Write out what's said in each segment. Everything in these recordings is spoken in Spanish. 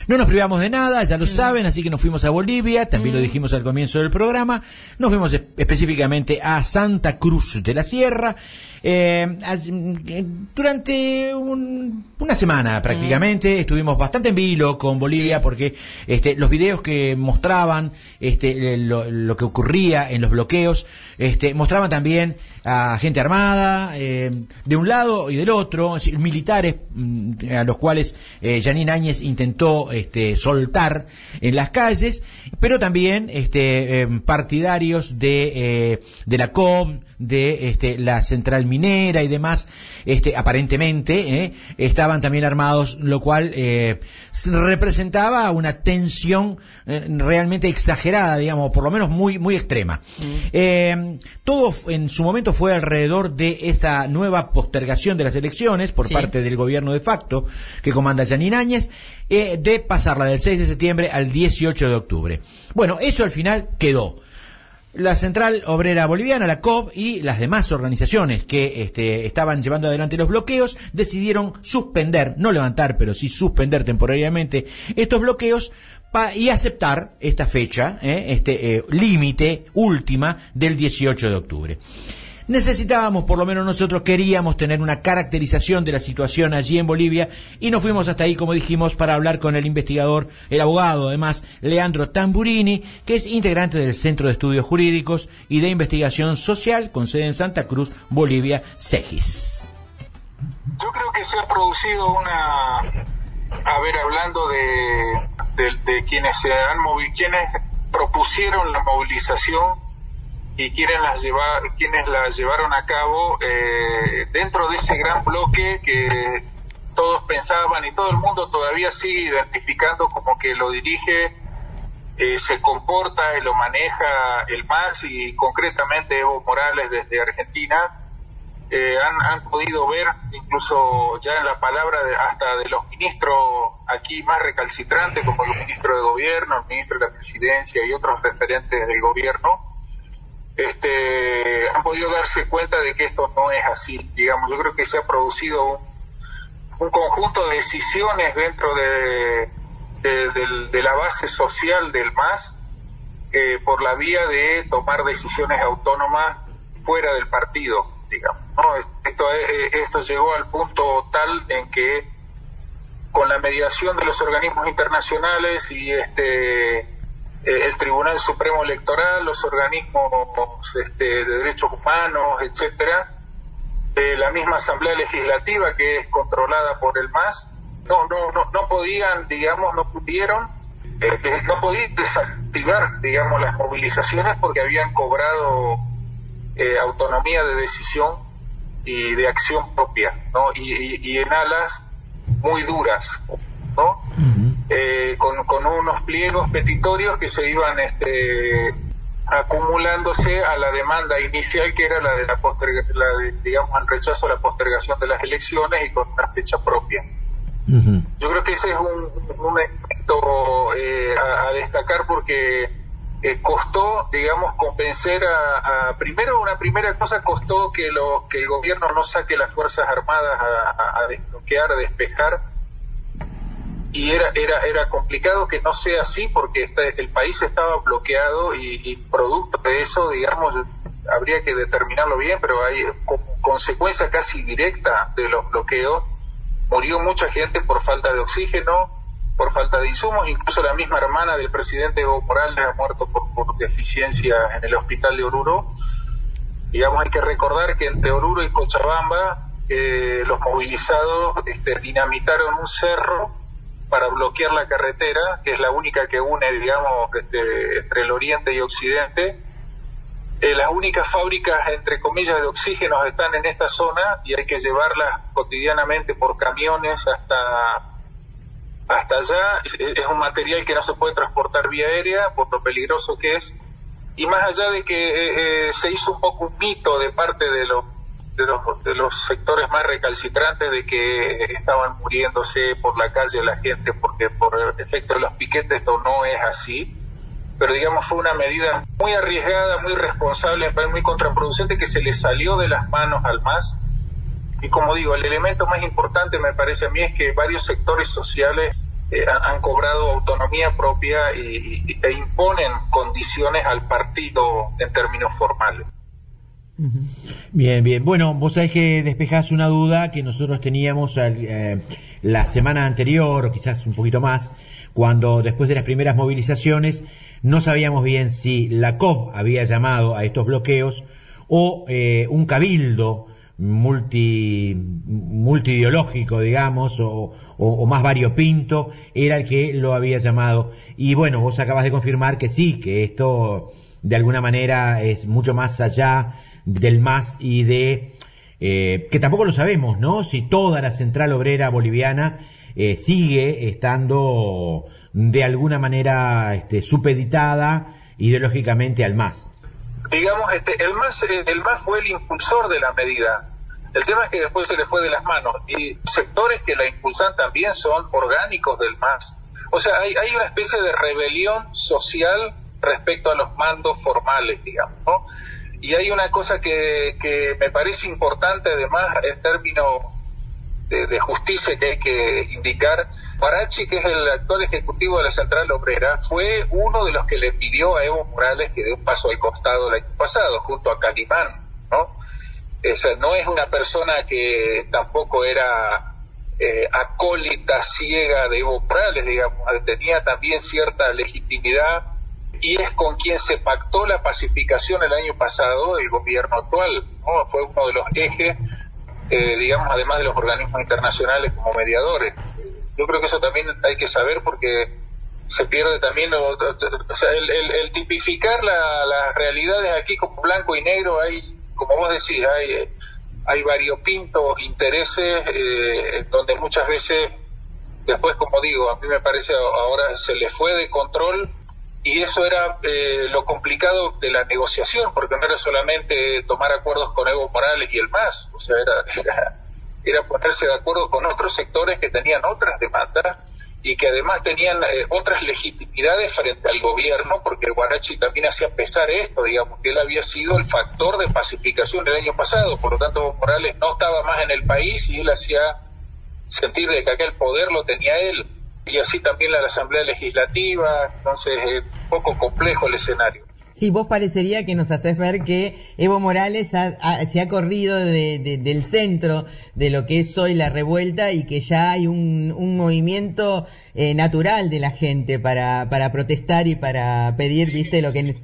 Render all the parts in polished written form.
No nos privamos de nada, ya lo saben, así que nos fuimos a Bolivia, también lo dijimos al comienzo del programa, nos fuimos específicamente a Santa Cruz de la Sierra, durante una semana prácticamente, estuvimos bastante en vilo con Bolivia porque los videos que mostraban lo que ocurría en los bloqueos, mostraban también a gente armada, de un lado y del otro, militares a los cuales Jeanine Áñez intentó soltar en las calles, pero también partidarios de la COP, de la central minera y demás, aparentemente estaban también armados, lo cual representaba una tensión realmente exagerada, digamos, por lo menos muy muy extrema. Todo en su momento fue alrededor de esta nueva postergación de las elecciones por parte del gobierno de facto que comanda Jeanine Áñez, de pasarla del 6 de septiembre al 18 de octubre. Bueno, eso al final quedó. La Central Obrera Boliviana, la COB, y las demás organizaciones que estaban llevando adelante los bloqueos decidieron suspender, no levantar, pero sí suspender temporariamente estos bloqueos y aceptar esta fecha, límite última del 18 de octubre. Necesitábamos, por lo menos nosotros queríamos tener una caracterización de la situación allí en Bolivia y nos fuimos hasta ahí, como dijimos, para hablar con el investigador, el abogado además, Leandro Tamburini, que es integrante del Centro de Estudios Jurídicos y de Investigación Social con sede en Santa Cruz, Bolivia, CEGIS. Yo creo que se ha producido hablando de quienes quienes propusieron la movilización y quienes la llevaron a cabo dentro de ese gran bloque que todos pensaban y todo el mundo todavía sigue identificando como que lo dirige, se comporta y lo maneja el MAS y concretamente Evo Morales desde Argentina. Han podido ver incluso ya en la palabra hasta de los ministros aquí más recalcitrantes, como los ministros de gobierno, el ministro de la presidencia y otros referentes del gobierno, han podido darse cuenta de que esto no es así. Digamos, yo creo que se ha producido un conjunto de decisiones dentro de la base social del MAS por la vía de tomar decisiones autónomas fuera del partido, digamos, ¿no? Esto llegó al punto tal en que con la mediación de los organismos internacionales y el Tribunal Supremo Electoral, los organismos de derechos humanos, etcétera, la misma Asamblea Legislativa que es controlada por el MAS, no podían, digamos, no podían desactivar, digamos, las movilizaciones porque habían cobrado autonomía de decisión y de acción propia, ¿no? Y en alas muy duras, ¿no? Con unos pliegos petitorios que se iban acumulándose a la demanda inicial, que era la de digamos, el rechazo a la postergación de las elecciones y con una fecha propia. Yo creo que ese es un elemento a destacar porque costó, digamos, convencer primero, una primera cosa costó que el gobierno no saque las Fuerzas Armadas a desbloquear, a despejar, y era complicado que no sea así porque el país estaba bloqueado y producto de eso, digamos, habría que determinarlo bien, pero hay como consecuencia casi directa de los bloqueos, murió mucha gente por falta de oxígeno, por falta de insumos, incluso la misma hermana del presidente Evo Morales ha muerto por deficiencia en el hospital de Oruro. Digamos, hay que recordar que entre Oruro y Cochabamba los movilizados dinamitaron un cerro para bloquear la carretera, que es la única que une, digamos, entre el oriente y occidente. Las únicas fábricas, entre comillas, de oxígeno están en esta zona y hay que llevarlas cotidianamente por camiones hasta allá. Es un material que no se puede transportar vía aérea por lo peligroso que es, y más allá de que se hizo un poco un mito de parte de los sectores más recalcitrantes de que estaban muriéndose por la calle la gente porque por efecto de los piquetes, esto no es así, pero digamos fue una medida muy arriesgada, muy responsable, muy contraproducente, que se le salió de las manos al MAS. Y como digo, el elemento más importante me parece a mí es que varios sectores sociales han cobrado autonomía propia e imponen condiciones al partido en términos formales. Bien, bien. Bueno, vos sabés que despejás una duda que nosotros teníamos la semana anterior, o quizás un poquito más, cuando después de las primeras movilizaciones no sabíamos bien si la COP había llamado a estos bloqueos o un cabildo multiideológico, digamos, o más variopinto, era el que lo había llamado. Y bueno, vos acabas de confirmar que sí, que esto de alguna manera es mucho más allá del MAS y que tampoco lo sabemos, ¿no? Si toda la central obrera boliviana sigue estando de alguna manera supeditada ideológicamente al MAS. Digamos, el MAS fue el impulsor de la medida. El tema es que después se le fue de las manos, y sectores que la impulsan también son orgánicos del MAS. O sea, hay una especie de rebelión social respecto a los mandos formales, digamos, ¿no? Y hay una cosa que me parece importante, además, en términos de justicia, que hay que indicar. Parachi, que es el actual ejecutivo de la Central Obrera, fue uno de los que le pidió a Evo Morales que dé un paso al costado el año pasado, junto a Calimán, ¿no? No es una persona que tampoco era acólita ciega de Evo Morales, digamos, tenía también cierta legitimidad, y es con quien se pactó la pacificación el año pasado el gobierno actual, ¿no? Fue uno de los ejes, digamos, además de los organismos internacionales como mediadores. Yo creo que eso también hay que saber, porque se pierde también, o sea, el tipificar las realidades aquí como blanco y negro. Hay, como vos decís, hay variopintos intereses, donde muchas veces, después, como digo, a mí me parece ahora se le fue de control. Y eso era lo complicado de la negociación, porque no era solamente tomar acuerdos con Evo Morales y el MAS, o sea, era ponerse de acuerdo con otros sectores que tenían otras demandas y que además tenían otras legitimidades frente al gobierno, porque Guarachi también hacía pesar esto, digamos, que él había sido el factor de pacificación el año pasado, por lo tanto Evo Morales no estaba más en el país y él hacía sentir de que aquel poder lo tenía él. Y así también la Asamblea Legislativa. Entonces es un poco complejo el escenario. Sí, vos parecería que nos haces ver que Evo Morales se ha corrido del centro de lo que es hoy la revuelta, y que ya hay un movimiento natural de la gente para protestar y para pedir, viste, lo que...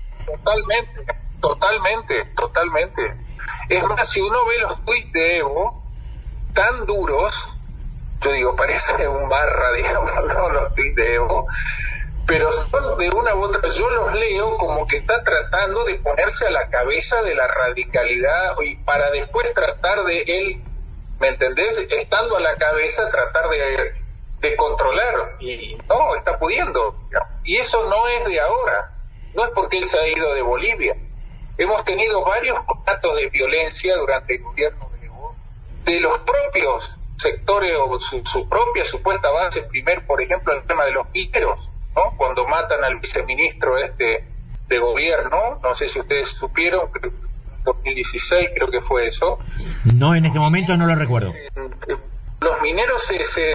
Totalmente. Es más, si uno ve los tuits de Evo, tan duros, yo digo, parece un barra, digamos, no los tuits de Evo, pero son de una u otra, yo los leo como que está tratando de ponerse a la cabeza de la radicalidad, y para después tratar de él, ¿me entendés? Estando a la cabeza, tratar de controlar, y no, está pudiendo, digamos. Y eso no es de ahora, no es porque él se ha ido de Bolivia. Hemos tenido varios conatos de violencia durante el gobierno de Evo, de los propios sectores o su propia supuesta base. Por ejemplo, el tema de los mineros, ¿no? Cuando matan al viceministro de gobierno, no sé si ustedes supieron, 2016 creo que fue eso. No, en este momento no lo recuerdo. Los mineros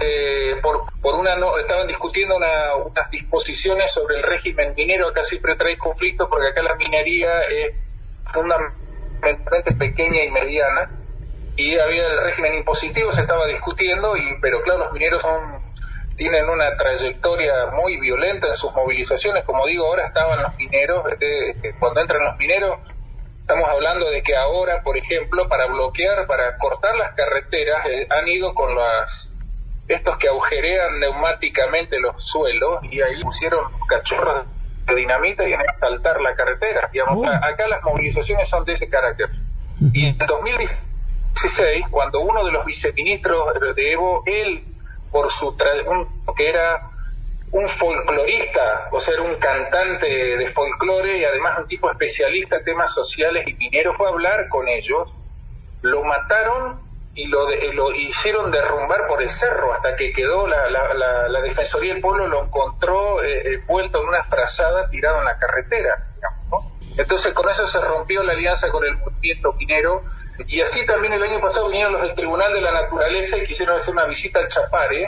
estaban discutiendo unas disposiciones sobre el régimen minero. Acá siempre trae conflictos porque acá la minería es fundamentalmente pequeña y mediana, y había el régimen impositivo, se estaba discutiendo, pero claro, los mineros tienen una trayectoria muy violenta en sus movilizaciones. Como digo, ahora estaban los mineros, cuando entran los mineros, estamos hablando de que ahora, por ejemplo, para cortar las carreteras, han ido con estos que agujerean neumáticamente los suelos, y ahí pusieron cachorros de dinamita y van a saltar la carretera. Digamos, acá las movilizaciones son de ese carácter. Y en 2016, cuando uno de los viceministros de Evo, él, por que era un folclorista, o sea, era un cantante de folclore y además un tipo especialista en temas sociales y mineros, fue a hablar con ellos, lo mataron y lo hicieron derrumbar por el cerro hasta que quedó la Defensoría del Pueblo, lo encontró vuelto en una frazada, tirado en la carretera, digamos, ¿no? Entonces con eso se rompió la alianza con el movimiento minero. Y así también el año pasado vinieron los del Tribunal de la Naturaleza y quisieron hacer una visita al Chapare,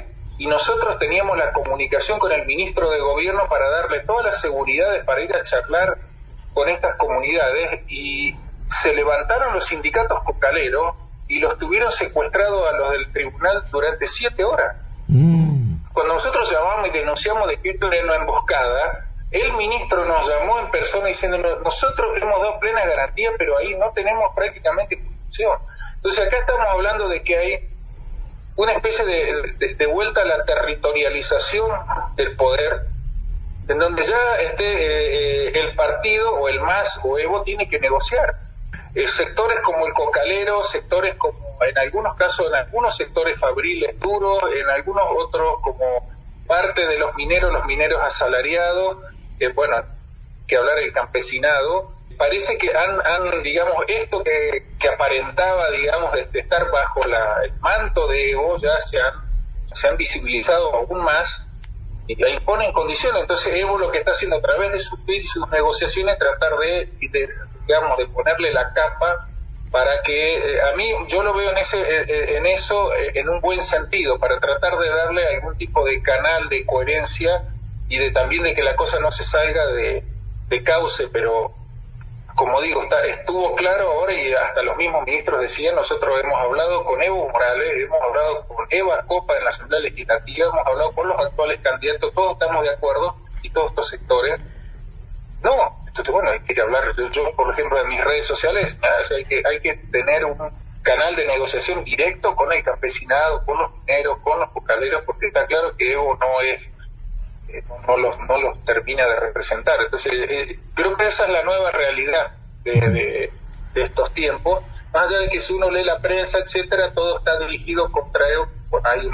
y nosotros teníamos la comunicación con el ministro de Gobierno para darle todas las seguridades para ir a charlar con estas comunidades, y se levantaron los sindicatos cocaleros y los tuvieron secuestrados a los del tribunal durante 7 horas. Cuando nosotros llamamos y denunciamos de que esto era una emboscada, el ministro nos llamó en persona diciendo: nosotros hemos dado plena garantía, pero ahí no tenemos prácticamente función. Entonces acá estamos hablando de que hay una especie de vuelta a la territorialización del poder, en donde ya el partido o el MAS o Evo tiene que negociar. Sectores como el cocalero, sectores como, en algunos casos, en algunos sectores fabriles duros, en algunos otros como parte de los mineros asalariados, bueno, que hablar del campesinado, parece que han digamos, esto que aparentaba, digamos, estar bajo el manto de Evo, ya se han visibilizado aún más y la imponen condiciones. Entonces Evo lo que está haciendo a través de sus negociaciones, tratar de ponerle la capa para que, a mí, yo lo veo en eso, en un buen sentido, para tratar de darle algún tipo de canal de coherencia y también de que la cosa no se salga de cauce, pero como digo, estuvo claro ahora, y hasta los mismos ministros decían: nosotros hemos hablado con Evo Morales, hemos hablado con Eva Copa en la Asamblea Legislativa, hemos hablado con los actuales candidatos, todos estamos de acuerdo, y todos estos sectores. No, entonces bueno, hay que hablar, yo por ejemplo en mis redes sociales, hay que tener un canal de negociación directo con el campesinado, con los mineros, con los cocaleros, porque está claro que Evo no los termina de representar. Entonces creo que esa es la nueva realidad de estos tiempos, más allá de que si uno lee la prensa, etcétera, todo está dirigido contra Evo. Bueno, hay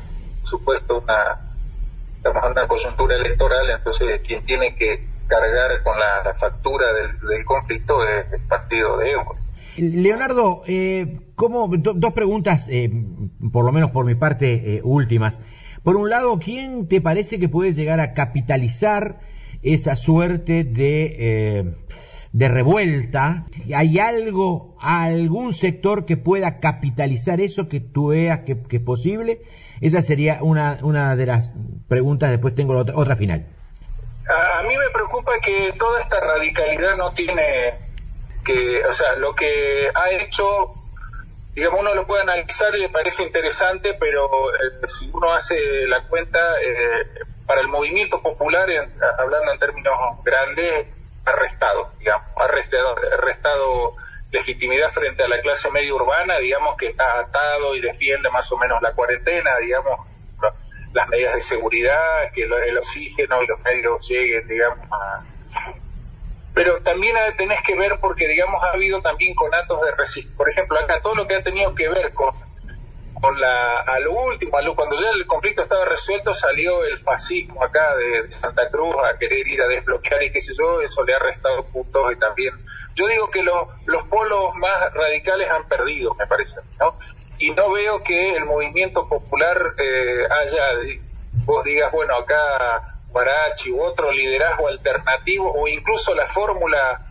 estamos en una coyuntura electoral, entonces quien tiene que cargar con la factura del conflicto es el partido de Evo. Leonardo, dos preguntas, por lo menos por mi parte, últimas. Por un lado, ¿quién te parece que puede llegar a capitalizar esa suerte de revuelta? ¿Hay algún sector que pueda capitalizar eso, que tú veas que es posible? Esa sería una de las preguntas. Después tengo la otra final. A mí me preocupa que toda esta radicalidad no tiene lo que ha hecho, digamos, uno lo puede analizar y le parece interesante, pero si uno hace la cuenta, para el movimiento popular, hablando en términos grandes, ha restado legitimidad frente a la clase media urbana, digamos, que está atado y defiende más o menos la cuarentena, digamos, las medidas de seguridad, que el oxígeno y los medios lleguen, digamos, pero también tenés que ver, porque digamos ha habido también conatos de resistencia. Por ejemplo, acá todo lo que ha tenido que ver con a lo último, cuando ya el conflicto estaba resuelto, salió el fascismo acá de Santa Cruz a querer ir a desbloquear y qué sé yo, eso le ha restado puntos. Y también yo digo que los polos más radicales han perdido, me parece, ¿no? Y no veo que el movimiento popular vos digas, bueno, acá Guarachi u otro liderazgo alternativo, o incluso la fórmula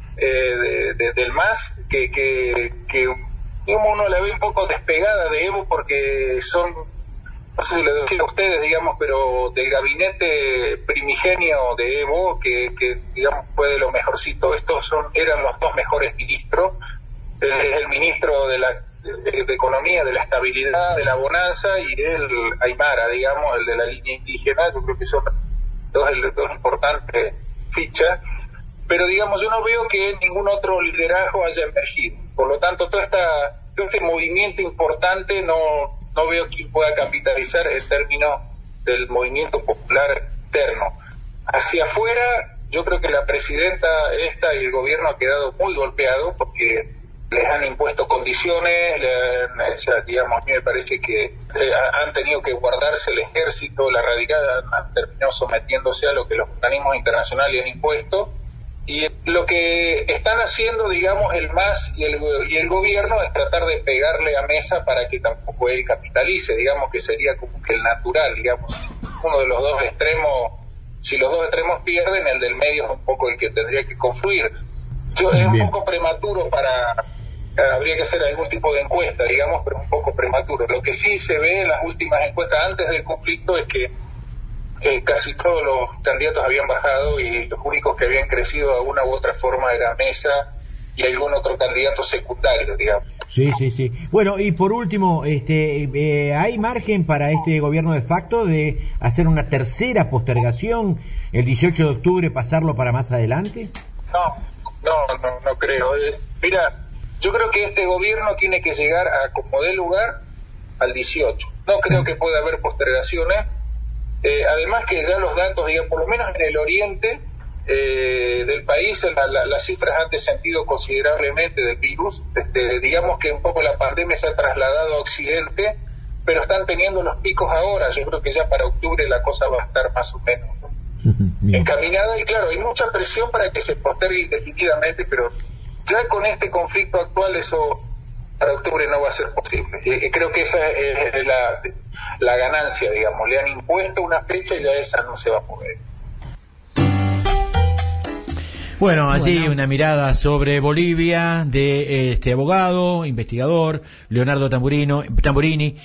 del MAS, que uno la ve un poco despegada de Evo, porque son, no sé si lo decía a ustedes, digamos, pero del gabinete primigenio de Evo, que digamos fue de lo mejorcito. Eran los dos mejores ministros, el ministro de Economía, de la Estabilidad, de la Bonanza, y el Aymara, digamos, el de la línea indígena. Yo creo que son dos importantes fichas, pero digamos yo no veo que ningún otro liderazgo haya emergido. Por lo tanto, todo este movimiento importante no veo quién pueda capitalizar en términos del movimiento popular interno. Hacia afuera, yo creo que la presidenta y el gobierno ha quedado muy golpeado, porque les han impuesto condiciones, digamos, a mí me parece que han tenido que guardarse el ejército, la radicada han terminado sometiéndose a lo que los organismos internacionales han impuesto, y lo que están haciendo, digamos, el MAS y el gobierno es tratar de pegarle a Mesa para que tampoco él capitalice, digamos, que sería como que el natural, digamos, uno de los dos extremos, si los dos extremos pierden, el del medio es un poco el que tendría que confluir. Es un poco prematuro para habría que hacer algún tipo de encuesta, digamos, pero un poco prematuro. Lo que sí se ve en las últimas encuestas antes del conflicto es que casi todos los candidatos habían bajado y los únicos que habían crecido de alguna u otra forma era Mesa y algún otro candidato secundario, digamos. Sí, sí, sí. Bueno, y por último, ¿hay margen para este gobierno de facto de hacer una tercera postergación el 18 de octubre, pasarlo para más adelante? No creo. Mira, yo creo que este gobierno tiene que llegar a como dé lugar al 18. No creo que pueda haber postergaciones. Además que ya los datos, digamos, por lo menos en el oriente del país, las cifras han descendido considerablemente del virus. Digamos que un poco la pandemia se ha trasladado a Occidente, pero están teniendo los picos ahora. Yo creo que ya para octubre la cosa va a estar más o menos encaminada. Y claro, hay mucha presión para que se postergue indefinidamente, pero ya con este conflicto actual eso para octubre no va a ser posible. Creo que esa es la ganancia, digamos. Le han impuesto una fecha y ya esa no se va a mover. Bueno, así una mirada sobre Bolivia de este abogado, investigador, Leonardo Tamburini,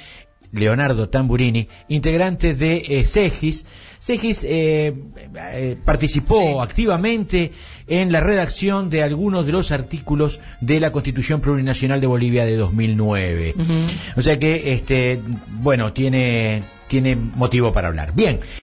integrante de CEGIS. CEGIS participó activamente en la redacción de algunos de los artículos de la Constitución Plurinacional de Bolivia de 2009. O sea que, bueno, tiene motivo para hablar. Bien.